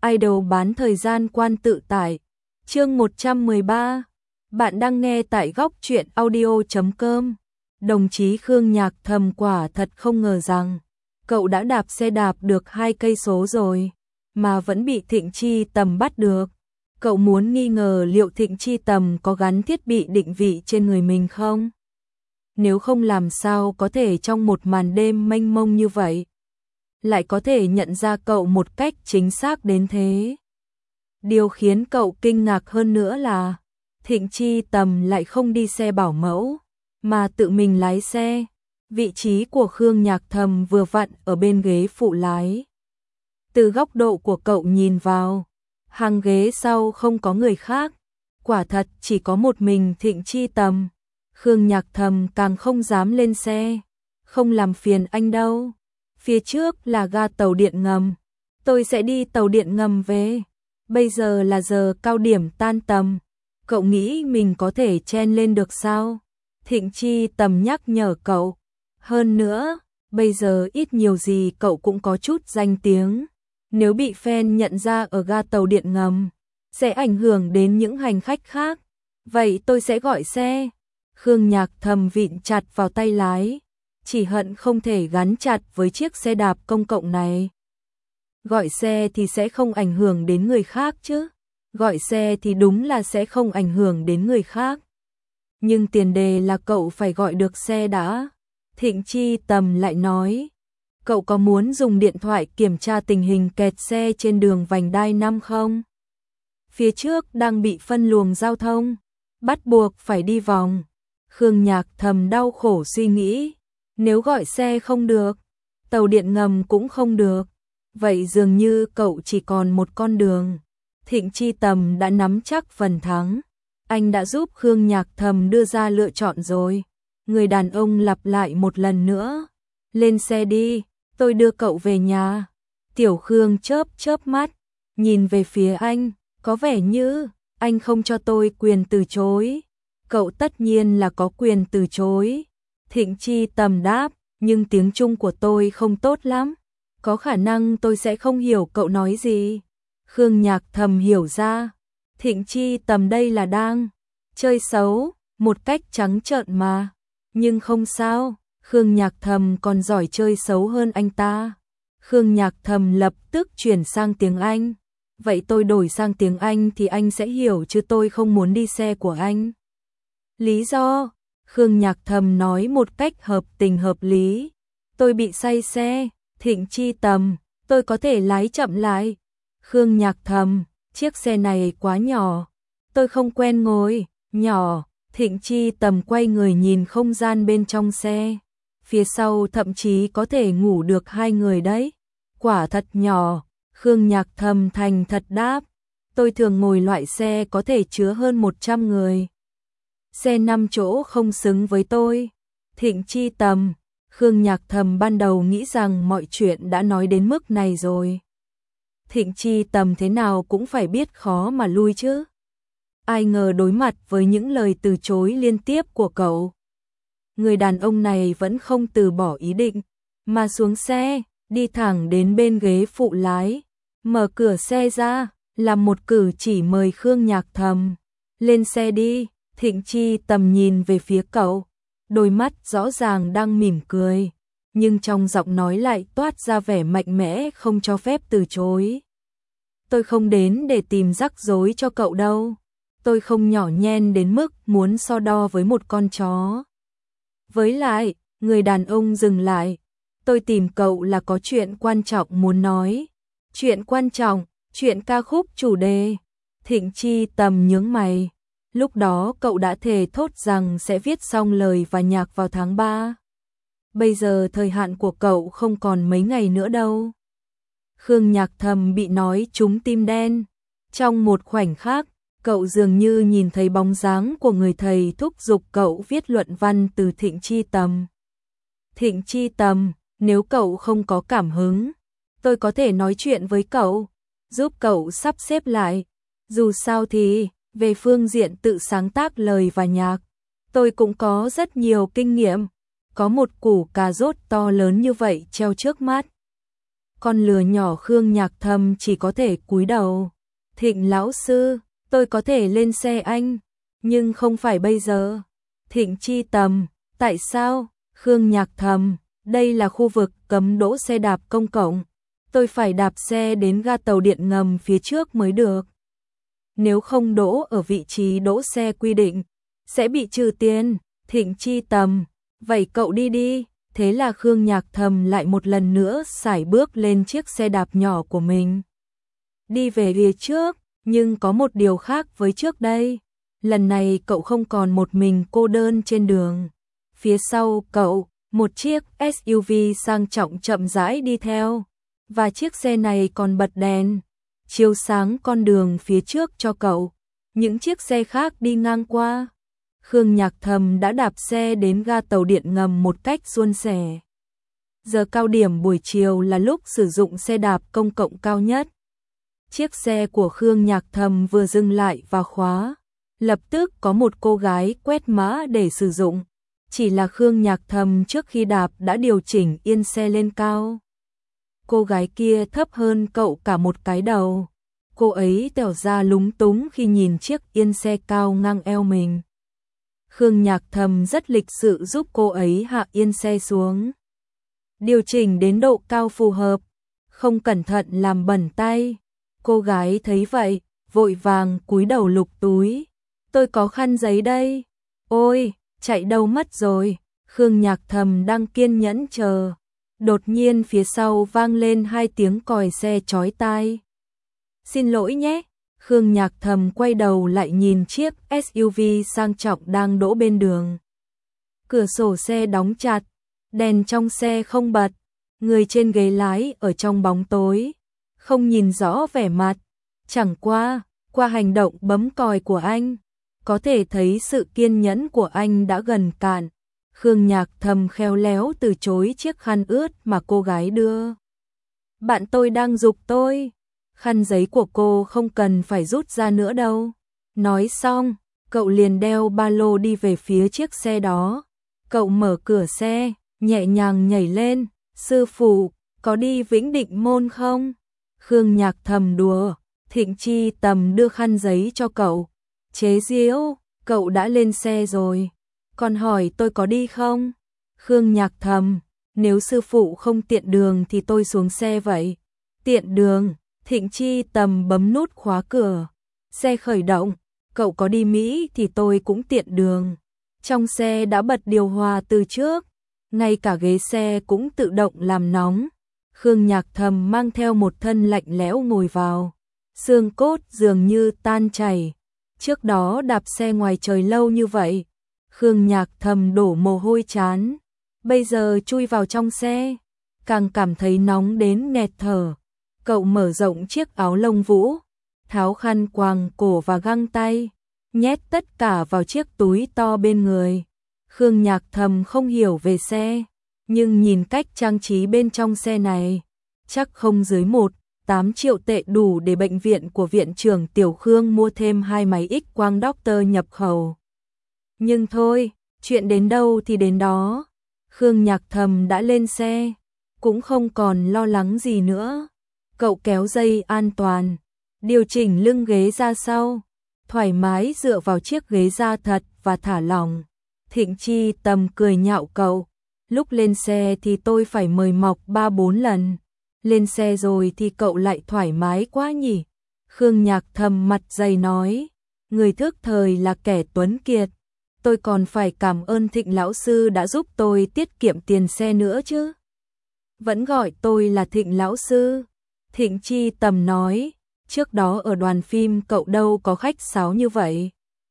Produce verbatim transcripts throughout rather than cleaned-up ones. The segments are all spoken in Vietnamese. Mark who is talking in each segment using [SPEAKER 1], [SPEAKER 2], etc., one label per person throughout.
[SPEAKER 1] idol bán thời gian quan tự tải. Chương một trăm mười ba. Bạn đang nghe tại góc truyện audio chấm com. Đồng chí Khương Nhạc Thầm quả thật không ngờ rằng cậu đã đạp xe đạp được hai cây số rồi mà vẫn bị Thịnh Chi Tầm bắt được. Cậu muốn nghi ngờ liệu Thịnh Chi Tầm có gắn thiết bị định vị trên người mình không? Nếu không làm sao có thể trong một màn đêm mênh mông như vậy lại có thể nhận ra cậu một cách chính xác đến thế. Điều khiến cậu kinh ngạc hơn nữa là Thịnh Chi Tầm lại không đi xe bảo mẫu mà tự mình lái xe. Vị trí của Khương Nhạc Thầm vừa vặn ở bên ghế phụ lái. Từ góc độ của cậu nhìn vào, hàng ghế sau không có người khác, quả thật chỉ có một mình Thịnh Chi Tầm. Khương Nhạc Thầm càng không dám lên xe. Không làm phiền anh đâu. Phía trước là ga tàu điện ngầm. Tôi sẽ đi tàu điện ngầm về. Bây giờ là giờ cao điểm tan tầm. Cậu nghĩ mình có thể chen lên được sao? Thịnh Chi Tầm nhắc nhở cậu. Hơn nữa, bây giờ ít nhiều gì cậu cũng có chút danh tiếng. Nếu bị fan nhận ra ở ga tàu điện ngầm, sẽ ảnh hưởng đến những hành khách khác. Vậy tôi sẽ gọi xe. Khương Nhạc Thầm vịn chặt vào tay lái, chỉ hận không thể gắn chặt với chiếc xe đạp công cộng này. Gọi xe thì sẽ không ảnh hưởng đến người khác chứ. Gọi xe thì đúng là sẽ không ảnh hưởng đến người khác. Nhưng tiền đề là cậu phải gọi được xe đã. Thịnh Chi Tầm lại nói, cậu có muốn dùng điện thoại kiểm tra tình hình kẹt xe trên đường vành đai năm không? Phía trước đang bị phân luồng giao thông, bắt buộc phải đi vòng. Khương Nhạc Thầm đau khổ suy nghĩ, nếu gọi xe không được, tàu điện ngầm cũng không được, vậy dường như cậu chỉ còn một con đường. Thịnh Chi Tầm đã nắm chắc phần thắng, anh đã giúp Khương Nhạc Thầm đưa ra lựa chọn rồi. Người đàn ông lặp lại một lần nữa, lên xe đi, tôi đưa cậu về nhà. Tiểu Khương chớp chớp mắt, nhìn về phía anh, có vẻ như anh không cho tôi quyền từ chối. Cậu tất nhiên là có quyền từ chối. Thịnh Chi Tầm đáp, nhưng tiếng Trung của tôi không tốt lắm. Có khả năng tôi sẽ không hiểu cậu nói gì. Khương Nhạc Thầm hiểu ra. Thịnh Chi Tầm đây là đang chơi xấu, một cách trắng trợn mà. Nhưng không sao, Khương Nhạc Thầm còn giỏi chơi xấu hơn anh ta. Khương Nhạc Thầm lập tức chuyển sang tiếng Anh. Vậy tôi đổi sang tiếng Anh thì anh sẽ hiểu chứ tôi không muốn đi xe của anh. Lý do? Khương Nhạc Thầm nói một cách hợp tình hợp lý. Tôi bị say xe. Thịnh Chi Tầm, tôi có thể lái chậm lại. Khương Nhạc Thầm, chiếc xe này quá nhỏ. Tôi không quen ngồi. Nhỏ. Thịnh Chi Tầm quay người nhìn không gian bên trong xe. Phía sau thậm chí có thể ngủ được hai người đấy. Quả thật nhỏ. Khương Nhạc Thầm thành thật đáp. Tôi thường ngồi loại xe có thể chứa hơn một trăm người. Xe năm chỗ không xứng với tôi. Thịnh Chi Tầm, Khương Nhạc Thầm ban đầu nghĩ rằng mọi chuyện đã nói đến mức này rồi. Thịnh Chi Tầm thế nào cũng phải biết khó mà lui chứ. Ai ngờ đối mặt với những lời từ chối liên tiếp của cậu, người đàn ông này vẫn không từ bỏ ý định, mà xuống xe, đi thẳng đến bên ghế phụ lái, mở cửa xe ra, làm một cử chỉ mời Khương Nhạc Thầm. Lên xe đi. Thịnh Chi Tầm nhìn về phía cậu, đôi mắt rõ ràng đang mỉm cười, nhưng trong giọng nói lại toát ra vẻ mạnh mẽ không cho phép từ chối. Tôi không đến để tìm rắc rối cho cậu đâu. Tôi không nhỏ nhen đến mức muốn so đo với một con chó. Với lại, người đàn ông dừng lại. Tôi tìm cậu là có chuyện quan trọng muốn nói. Chuyện quan trọng, chuyện ca khúc chủ đề. Thịnh Chi Tầm nhướng mày. Lúc đó cậu đã thề thốt rằng sẽ viết xong lời và nhạc vào tháng ba. Bây giờ thời hạn của cậu không còn mấy ngày nữa đâu. Khương Nhạc Thầm bị nói trúng tim đen. Trong một khoảnh khắc, cậu dường như nhìn thấy bóng dáng của người thầy thúc giục cậu viết luận văn từ Thịnh Chi Tầm. Thịnh Chi Tầm, nếu cậu không có cảm hứng, tôi có thể nói chuyện với cậu, giúp cậu sắp xếp lại. Dù sao thì, về phương diện tự sáng tác lời và nhạc, tôi cũng có rất nhiều kinh nghiệm. Có một củ cà rốt to lớn như vậy treo trước mắt, Con lừa nhỏ Khương Nhạc Thầm chỉ có thể cúi đầu. Thịnh lão sư, tôi có thể lên xe anh, nhưng không phải bây giờ. Thịnh Chi Tầm, tại sao? Khương Nhạc Thầm, đây là khu vực cấm đỗ xe đạp công cộng. Tôi phải đạp xe đến ga tàu điện ngầm phía trước mới được. Nếu không đỗ ở vị trí đỗ xe quy định, sẽ bị trừ tiền. Thịnh Chi Tầm, vậy cậu đi đi. Thế là Khương Nhạc Thầm lại một lần nữa sải bước lên chiếc xe đạp nhỏ của mình. Đi về phía trước, nhưng có một điều khác với trước đây. Lần này cậu không còn một mình cô đơn trên đường. Phía sau cậu, một chiếc ét u vê sang trọng chậm rãi đi theo. Và chiếc xe này còn bật đèn, chiếu sáng con đường phía trước cho cậu. Những chiếc xe khác đi ngang qua. Khương Nhạc Thầm đã đạp xe đến ga tàu điện ngầm một cách suôn sẻ. Giờ cao điểm buổi chiều là lúc sử dụng xe đạp công cộng cao nhất. Chiếc xe của Khương Nhạc Thầm vừa dừng lại và khóa. Lập tức có một cô gái quét mã để sử dụng. Chỉ là Khương Nhạc Thầm trước khi đạp đã điều chỉnh yên xe lên cao. Cô gái kia thấp hơn cậu cả một cái đầu. Cô ấy tỏ ra lúng túng khi nhìn chiếc yên xe cao ngang eo mình. Khương Nhạc Thầm rất lịch sự giúp cô ấy hạ yên xe xuống. Điều chỉnh đến độ cao phù hợp, không cẩn thận làm bẩn tay. Cô gái thấy vậy, vội vàng cúi đầu lục túi. Tôi có khăn giấy đây. Ôi, chạy đâu mất rồi. Khương Nhạc Thầm đang kiên nhẫn chờ. Đột nhiên phía sau vang lên hai tiếng còi xe chói tai. Xin lỗi nhé. Khương Nhạc Thầm quay đầu lại nhìn chiếc ét u vê sang trọng đang đỗ bên đường. Cửa sổ xe đóng chặt, đèn trong xe không bật, người trên ghế lái ở trong bóng tối, không nhìn rõ vẻ mặt. Chẳng qua, qua hành động bấm còi của anh, có thể thấy sự kiên nhẫn của anh đã gần cạn. Khương Nhạc Thầm khéo léo từ chối chiếc khăn ướt mà cô gái đưa. Bạn tôi đang giục tôi. Khăn giấy của cô không cần phải rút ra nữa đâu. Nói xong, cậu liền đeo ba lô đi về phía chiếc xe đó. Cậu mở cửa xe, nhẹ nhàng nhảy lên. Sư phụ, có đi Vĩnh Định Môn không? Khương Nhạc Thầm đùa. Thịnh Chi Tầm đưa khăn giấy cho cậu. Chế giễu, cậu đã lên xe rồi. Còn hỏi tôi có đi không? Khương Nhạc Thầm, nếu sư phụ không tiện đường thì tôi xuống xe vậy. Tiện đường. Thịnh Chi Tầm bấm nút khóa cửa. Xe khởi động. Cậu có đi Mỹ thì tôi cũng tiện đường. Trong xe đã bật điều hòa từ trước. Ngay cả ghế xe cũng tự động làm nóng. Khương Nhạc Thầm mang theo một thân lạnh lẽo ngồi vào. Xương cốt dường như tan chảy. Trước đó đạp xe ngoài trời lâu như vậy, Khương Nhạc Thầm đổ mồ hôi chán. Bây giờ chui vào trong xe, càng cảm thấy nóng đến nghẹt thở. Cậu mở rộng chiếc áo lông vũ, tháo khăn quàng cổ và găng tay, nhét tất cả vào chiếc túi to bên người. Khương Nhạc Thầm không hiểu về xe, nhưng nhìn cách trang trí bên trong xe này, chắc không dưới một, tám triệu tệ đủ để bệnh viện của viện trưởng Tiểu Khương mua thêm hai máy X quang doctor nhập khẩu. Nhưng thôi, chuyện đến đâu thì đến đó. Khương Nhạc Thầm đã lên xe, cũng không còn lo lắng gì nữa. Cậu kéo dây an toàn, điều chỉnh lưng ghế ra sau, thoải mái dựa vào chiếc ghế da thật và thả lỏng. Thịnh Chi Tầm cười nhạo cậu, lúc lên xe thì tôi phải mời mọc ba bốn lần, lên xe rồi thì cậu lại thoải mái quá nhỉ. Khương Nhạc Thầm mặt dày nói, người thức thời là kẻ tuấn kiệt, tôi còn phải cảm ơn Thịnh lão sư đã giúp tôi tiết kiệm tiền xe nữa chứ. Vẫn gọi tôi là Thịnh lão sư. Thịnh Chi Tầm nói, trước đó ở đoàn phim cậu đâu có khách sáo như vậy.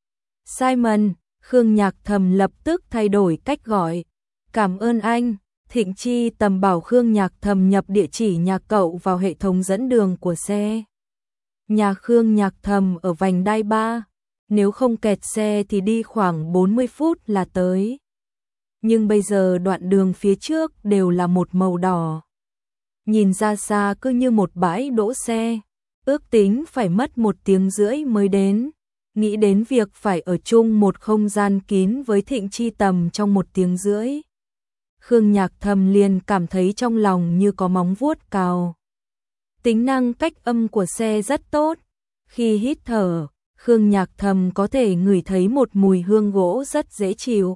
[SPEAKER 1] Simon, Khương Nhạc Thầm lập tức thay đổi cách gọi. Cảm ơn anh. Thịnh Chi Tầm bảo Khương Nhạc Thầm nhập địa chỉ nhà cậu vào hệ thống dẫn đường của xe. Nhà Khương Nhạc Thầm ở vành đai ba, nếu không kẹt xe thì đi khoảng bốn mươi phút là tới. Nhưng bây giờ đoạn đường phía trước đều là một màu đỏ. Nhìn ra xa cứ như một bãi đỗ xe, ước tính phải mất một tiếng rưỡi mới đến. Nghĩ đến việc phải ở chung một không gian kín với Thịnh Chi Tầm trong một tiếng rưỡi, Khương Nhạc Thầm liền cảm thấy trong lòng như có móng vuốt cào. Tính năng cách âm của xe rất tốt. Khi hít thở, Khương Nhạc Thầm có thể ngửi thấy một mùi hương gỗ rất dễ chịu.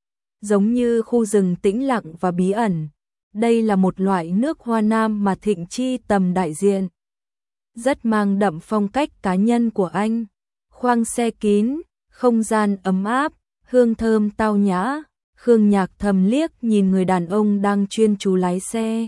[SPEAKER 1] Giống như khu rừng tĩnh lặng và bí ẩn. Đây là một loại nước hoa nam mà Thịnh Chi Tầm đại diện. Rất mang đậm phong cách cá nhân của anh. Khoang xe kín, không gian ấm áp, hương thơm tao nhã. Khương Nhạc Thầm liếc nhìn người đàn ông đang chuyên chú lái xe.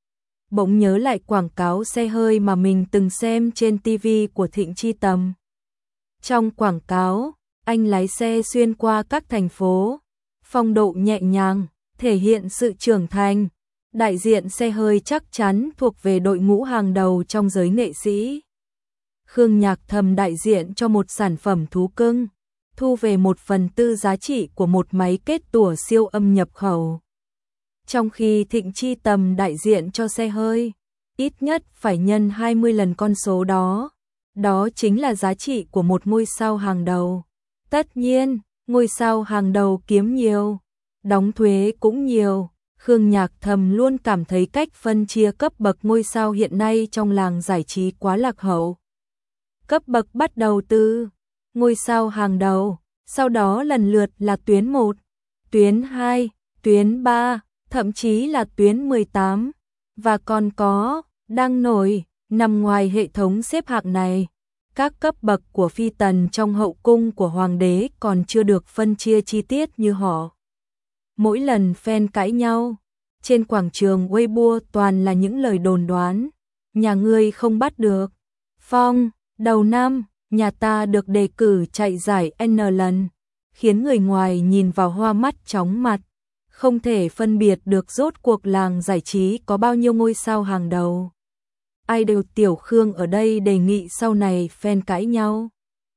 [SPEAKER 1] Bỗng nhớ lại quảng cáo xe hơi mà mình từng xem trên ti vi của Thịnh Chi Tầm. Trong quảng cáo, anh lái xe xuyên qua các thành phố, phong độ nhẹ nhàng, thể hiện sự trưởng thành. Đại diện xe hơi chắc chắn thuộc về đội ngũ hàng đầu trong giới nghệ sĩ. Khương Nhạc Thầm đại diện cho một sản phẩm thú cưng, thu về một phần tư giá trị của một máy kết tủa siêu âm nhập khẩu. Trong khi Thịnh Chi Tầm đại diện cho xe hơi, ít nhất phải nhân hai mươi lần con số đó. Đó chính là giá trị của một ngôi sao hàng đầu. Tất nhiên, ngôi sao hàng đầu kiếm nhiều, đóng thuế cũng nhiều. Khương Nhạc Thầm luôn cảm thấy cách phân chia cấp bậc ngôi sao hiện nay trong làng giải trí quá lạc hậu. Cấp bậc bắt đầu từ ngôi sao hàng đầu, sau đó lần lượt là tuyến một, tuyến hai, tuyến ba, thậm chí là tuyến mười tám, và còn có đang nổi nằm ngoài hệ thống xếp hạng này. Các cấp bậc của phi tần trong hậu cung của hoàng đế còn chưa được phân chia chi tiết như họ. Mỗi lần fan cãi nhau, trên quảng trường Weibo toàn là những lời đồn đoán. Nhà ngươi không bắt được. Phong, đầu năm, nhà ta được đề cử chạy giải N lần, khiến người ngoài nhìn vào hoa mắt chóng mặt. Không thể phân biệt được rốt cuộc làng giải trí có bao nhiêu ngôi sao hàng đầu. Idol Tiểu Khương ở đây đề nghị sau này fan cãi nhau,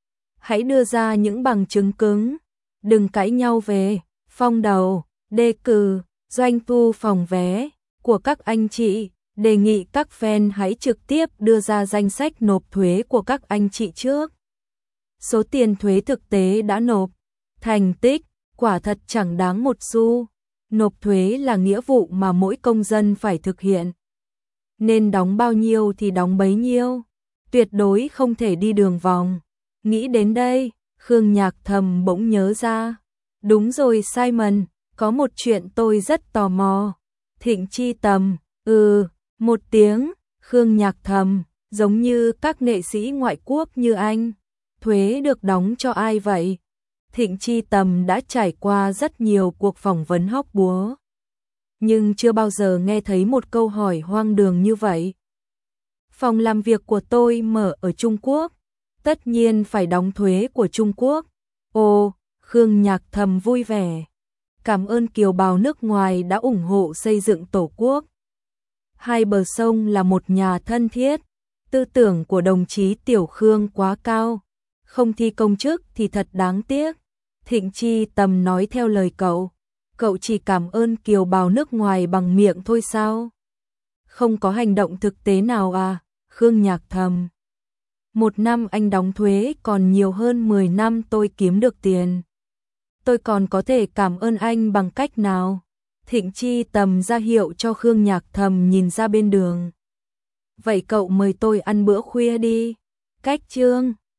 [SPEAKER 1] hãy đưa ra những bằng chứng cứng, đừng cãi nhau về phong đầu, đề cử, doanh thu phòng vé của các anh chị. Đề nghị các fan hãy trực tiếp đưa ra danh sách nộp thuế của các anh chị trước. Số tiền thuế thực tế đã nộp, thành tích quả thật chẳng đáng một xu. Nộp thuế là nghĩa vụ mà mỗi công dân phải thực hiện. Nên đóng bao nhiêu thì đóng bấy nhiêu, tuyệt đối không thể đi đường vòng. Nghĩ đến đây, Khương Nhạc Thầm bỗng nhớ ra. Đúng rồi Simon, có một chuyện tôi rất tò mò. Thịnh Chi Tầm, ừ, một tiếng. Khương Nhạc Thầm, giống như các nghệ sĩ ngoại quốc như anh, thuế được đóng cho ai vậy? Thịnh Chi Tầm đã trải qua rất nhiều cuộc phỏng vấn hóc búa, nhưng chưa bao giờ nghe thấy một câu hỏi hoang đường như vậy. Phòng làm việc của tôi mở ở Trung Quốc, tất nhiên phải đóng thuế của Trung Quốc. Ồ, Khương Nhạc Thầm vui vẻ. Cảm ơn kiều bào nước ngoài đã ủng hộ xây dựng Tổ quốc. Hai bờ sông là một nhà thân thiết, tư tưởng của đồng chí Tiểu Khương quá cao, không thi công chức thì thật đáng tiếc. Thịnh Chi Tầm nói theo lời cậu, cậu chỉ cảm ơn kiều bào nước ngoài bằng miệng thôi sao? Không có hành động thực tế nào à? Khương Nhạc Thầm, một năm anh đóng thuế còn nhiều hơn mười năm tôi kiếm được tiền. Tôi còn có thể cảm ơn anh bằng cách nào? Thịnh Chi Tầm ra hiệu cho Khương Nhạc Thầm nhìn ra bên đường. Vậy cậu mời tôi ăn bữa khuya đi. Cách chương